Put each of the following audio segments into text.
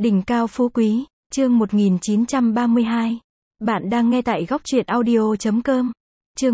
Đỉnh cao phú quý, chương 1932. Bạn đang nghe tại góc truyện audio.com. Chương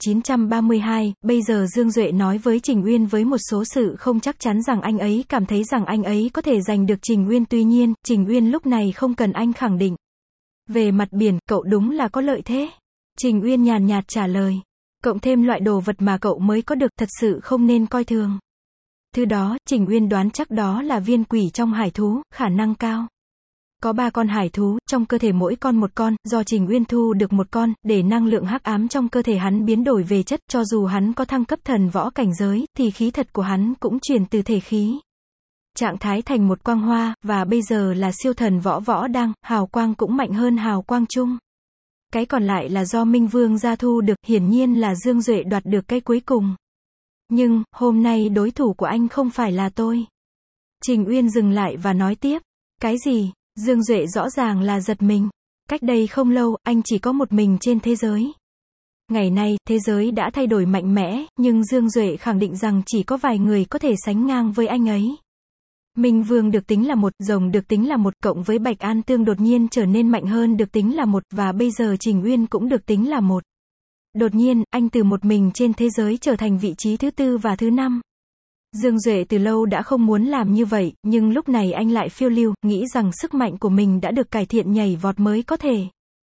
1932, bây giờ Dương Duệ nói với Trình Uyên với một số sự không chắc chắn rằng anh ấy cảm thấy rằng anh ấy có thể giành được Trình Uyên, tuy nhiên, Trình Uyên lúc này không cần anh khẳng định. Về mặt biển, cậu đúng là có lợi thế. Trình Uyên nhàn nhạt trả lời. Cộng thêm loại đồ vật mà cậu mới có được, thật sự không nên coi thường. Thứ đó, Trình Uyên đoán chắc đó là viên quỷ trong hải thú, khả năng cao. Có 3 con hải thú, trong cơ thể mỗi con một con, do Trình Uyên thu được một con, để năng lượng hắc ám trong cơ thể hắn biến đổi về chất, cho dù hắn có thăng cấp thần võ cảnh giới, thì khí thật của hắn cũng chuyển từ thể khí trạng thái thành một quang hoa, và bây giờ là siêu thần võ đang, hào quang cũng mạnh hơn hào quang chung. Cái còn lại là do Minh Vương gia thu được, hiển nhiên là Dương Duệ đoạt được cái cuối cùng. Nhưng, hôm nay đối thủ của anh không phải là tôi. Trình Uyên dừng lại và nói tiếp. Cái gì? Dương Duệ rõ ràng là giật mình. Cách đây không lâu, anh chỉ có một mình trên thế giới. Ngày nay, thế giới đã thay đổi mạnh mẽ, nhưng Dương Duệ khẳng định rằng chỉ có vài người có thể sánh ngang với anh ấy. Minh Vương được tính là một, rồng được tính là một, cộng với Bạch An Tương đột nhiên trở nên mạnh hơn được tính là một, và bây giờ Trình Uyên cũng được tính là một. Đột nhiên, anh từ một mình trên thế giới trở thành vị trí thứ 4 và thứ 5. Dương Duệ từ lâu đã không muốn làm như vậy, nhưng lúc này anh lại phiêu lưu, nghĩ rằng sức mạnh của mình đã được cải thiện nhảy vọt mới có thể.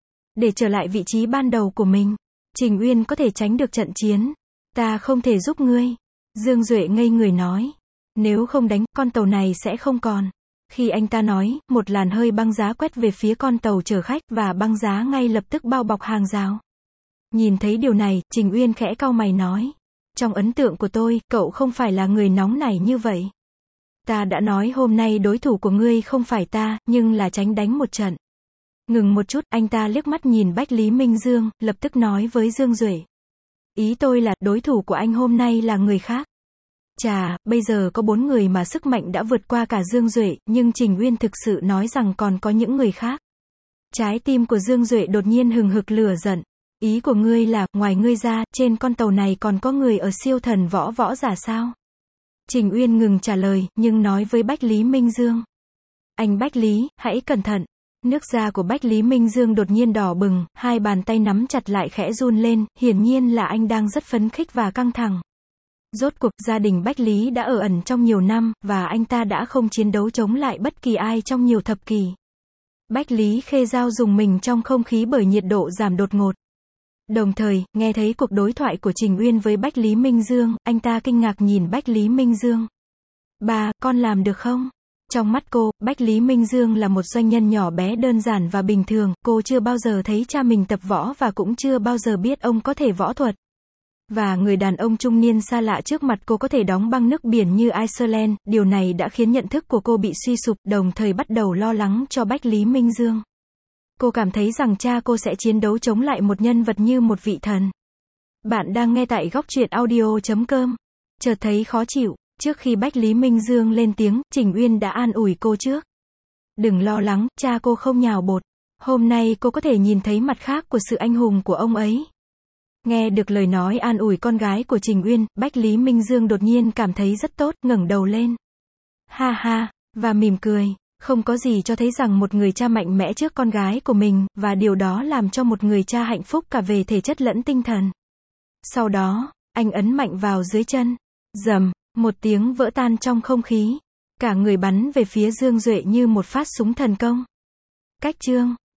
Để trở lại vị trí ban đầu của mình. Trình Uyên có thể tránh được trận chiến. Ta không thể giúp ngươi. Dương Duệ ngây người nói. Nếu không đánh, con tàu này sẽ không còn. Khi anh ta nói, một làn hơi băng giá quét về phía con tàu chở khách, và băng giá ngay lập tức bao bọc hàng rào. Nhìn thấy điều này, Trình Uyên khẽ cau mày nói. Trong ấn tượng của tôi, cậu không phải là người nóng nảy như vậy. Ta đã nói hôm nay đối thủ của ngươi không phải ta, nhưng là tránh đánh một trận. Ngừng một chút, anh ta liếc mắt nhìn Bách Lý Minh Dương, lập tức nói với Dương Duệ. Ý tôi là, đối thủ của anh hôm nay là người khác. Chà, bây giờ có 4 người mà sức mạnh đã vượt qua cả Dương Duệ, nhưng Trình Uyên thực sự nói rằng còn có những người khác. Trái tim của Dương Duệ đột nhiên hừng hực lửa giận. Ý của ngươi là, ngoài ngươi ra, trên con tàu này còn có người ở siêu thần võ giả sao? Trình Uyên ngừng trả lời, nhưng nói với Bách Lý Minh Dương. Anh Bách Lý, hãy cẩn thận. Nước da của Bách Lý Minh Dương đột nhiên đỏ bừng, hai bàn tay nắm chặt lại khẽ run lên, hiển nhiên là anh đang rất phấn khích và căng thẳng. Rốt cuộc, gia đình Bách Lý đã ở ẩn trong nhiều năm, và anh ta đã không chiến đấu chống lại bất kỳ ai trong nhiều thập kỷ. Bách Lý Khê Giao dùng mình trong không khí bởi nhiệt độ giảm đột ngột. Đồng thời, nghe thấy cuộc đối thoại của Trình Uyên với Bách Lý Minh Dương, anh ta kinh ngạc nhìn Bách Lý Minh Dương. Bà, con làm được không? Trong mắt cô, Bách Lý Minh Dương là một doanh nhân nhỏ bé đơn giản và bình thường, cô chưa bao giờ thấy cha mình tập võ và cũng chưa bao giờ biết ông có thể võ thuật. Và người đàn ông trung niên xa lạ trước mặt cô có thể đóng băng nước biển như Iceland, điều này đã khiến nhận thức của cô bị suy sụp, đồng thời bắt đầu lo lắng cho Bách Lý Minh Dương. Cô cảm thấy rằng cha cô sẽ chiến đấu chống lại một nhân vật như một vị thần. Bạn đang nghe tại góc truyện audio.com. Chợt thấy khó chịu, trước khi Bách Lý Minh Dương lên tiếng, Trình Uyên đã an ủi cô trước. Đừng lo lắng, cha cô không nhào bột. Hôm nay cô có thể nhìn thấy mặt khác của sự anh hùng của ông ấy. Nghe được lời nói an ủi con gái của Trình Uyên, Bách Lý Minh Dương đột nhiên cảm thấy rất tốt, ngẩng đầu lên. Ha ha, và mỉm cười. Không có gì cho thấy rằng một người cha mạnh mẽ trước con gái của mình, và điều đó làm cho một người cha hạnh phúc cả về thể chất lẫn tinh thần. Sau đó, anh ấn mạnh vào dưới chân. Rầm, một tiếng vỡ tan trong không khí. Cả người bắn về phía Dương Duệ như một phát súng thần công. Cách chương.